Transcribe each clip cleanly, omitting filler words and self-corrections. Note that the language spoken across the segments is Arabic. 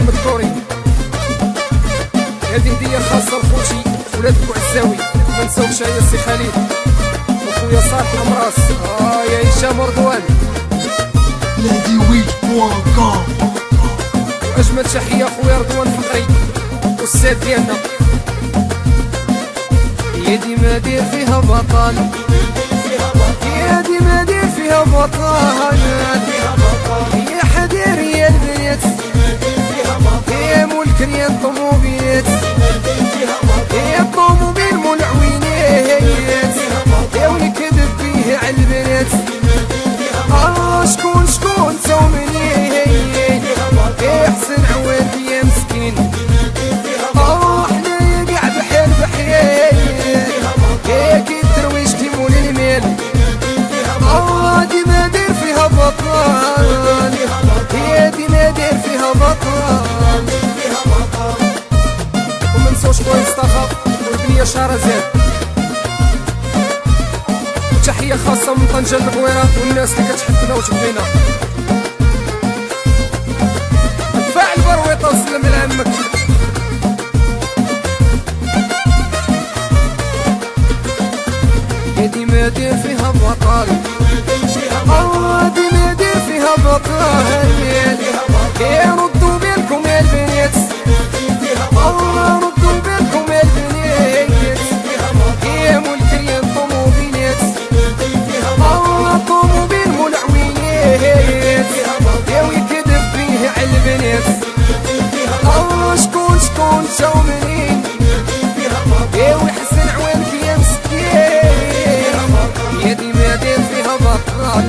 احمد كوري. هذه هديه خاصه لخوتي ولاد بوعزاوي، ما نساوش يا سي خالد وخويا صالح المراس. يا هشام رضوان ladywitch.com. واجمل تحيه خويا رضوان فقري والاستاذ ديالنا. يا ديما دير فيها بطل، يا ديما دير فيها بطل، يا حدير يا البنات، يا ملك يا الطوموبيلات، يا الطوموبيل مول عوينات، يا ونكذب فيه على البنات. شكون شكون تو منين يا حسن عواد يا مسكين. حنايا قاع بحال بحيال يا كي الدرويش كيمول المال. ديما دير فيها بطل، يا ديما دير فيها بطل. ومنسوش خويا مصطفى والبنية شهرزاد. تحية خاصة من طنجة المعويرة والناس اللي كتحبنا وتبغينا. دفاع البرويطة وسلم لعمك. يا ديما دير فيها بطل، ديما دير فيها بطل. يا ردوا بالكم يا البنات، ردوا بالكم يا البنات. يا ملك يا الطوموبيلات، الطوموبيل مول عوينات، يا ويكذب فيه على البنات. شكون شكون تو منين يا ويحسن عوانك يا مسكين. يا ديما دير فيها بطل،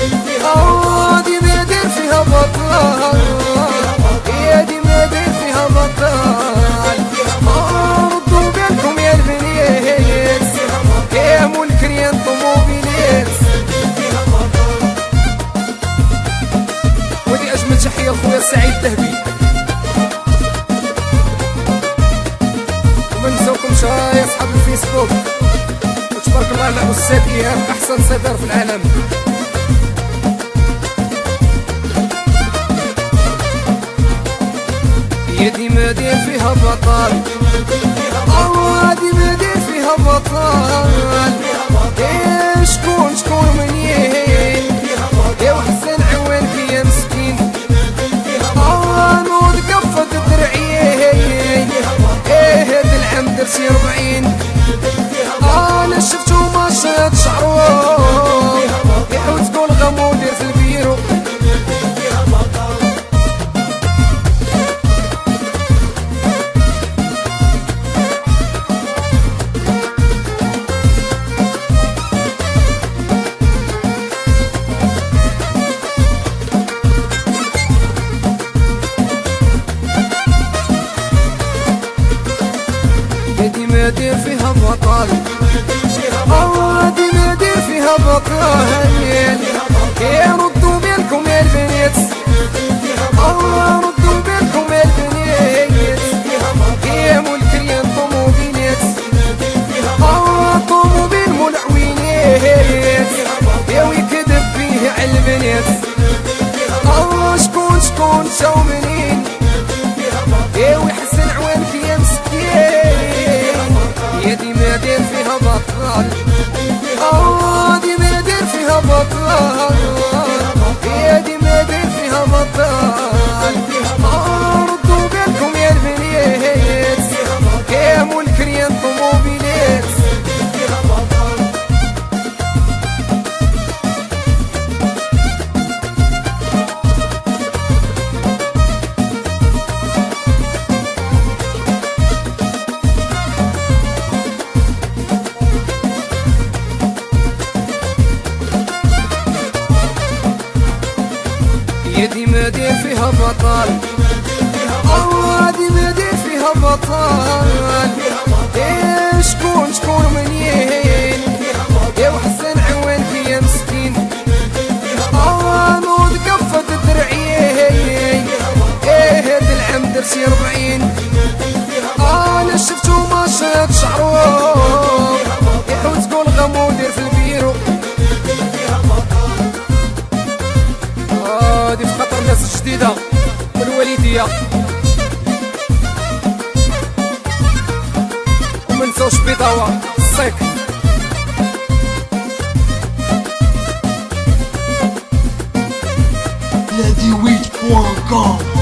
ديما دير فيها بطل، يا ديما دير فيها بطل. ردوا بالكم يا البنات، يا ملك يا الطوموبيلات. ودي اجمل تحيه لخويا سعيد الذهبي. وما نساوكمش يا اصحاب الفيسبوك، وتبارك الله على الاستاذ ايهاب احسن صدر في العالم. يا ديما دير فيها بطل، ديما دير فيها بطل. شكون شكون منين يا وحسن عوانك يا مسكين. نوض قفت الدرعين، هاد العام درتي 40. انا شفتو ما شاد شعرو يحوت تقول غمو دير في البيرو. ديما دير فيها بطل، ديما دير فيها بطل. يا ردوا بالكم يا البنات، ردوا بالكم يا البنات. يا ملك يا الطوموبيلات، الطوموبيل مول عوينات، يا ويكذب فيه على البنات. شكون شكون تو منين يا ويحسن عوانك يا مسكين. يا ديما دير فيها بطل، ديما دير فيها بطل، يا ديما دير فيها بطل. ردوا بالكم يا البنات، يا ملك يا الطوموبيلات. يا ديما دير فيها بطل، ديما دير فيها بطل. شكون شكون منين يا وحسن عوانك يا مسكين. نوض قفت الدرعين، هاد العام درتي 40. انا شفتو ما شاد شعرو يحوت تقول غمو دير في البيرو. هادي في خطر الناس الجديدة والوالدية توا الصيك LadiWeed.com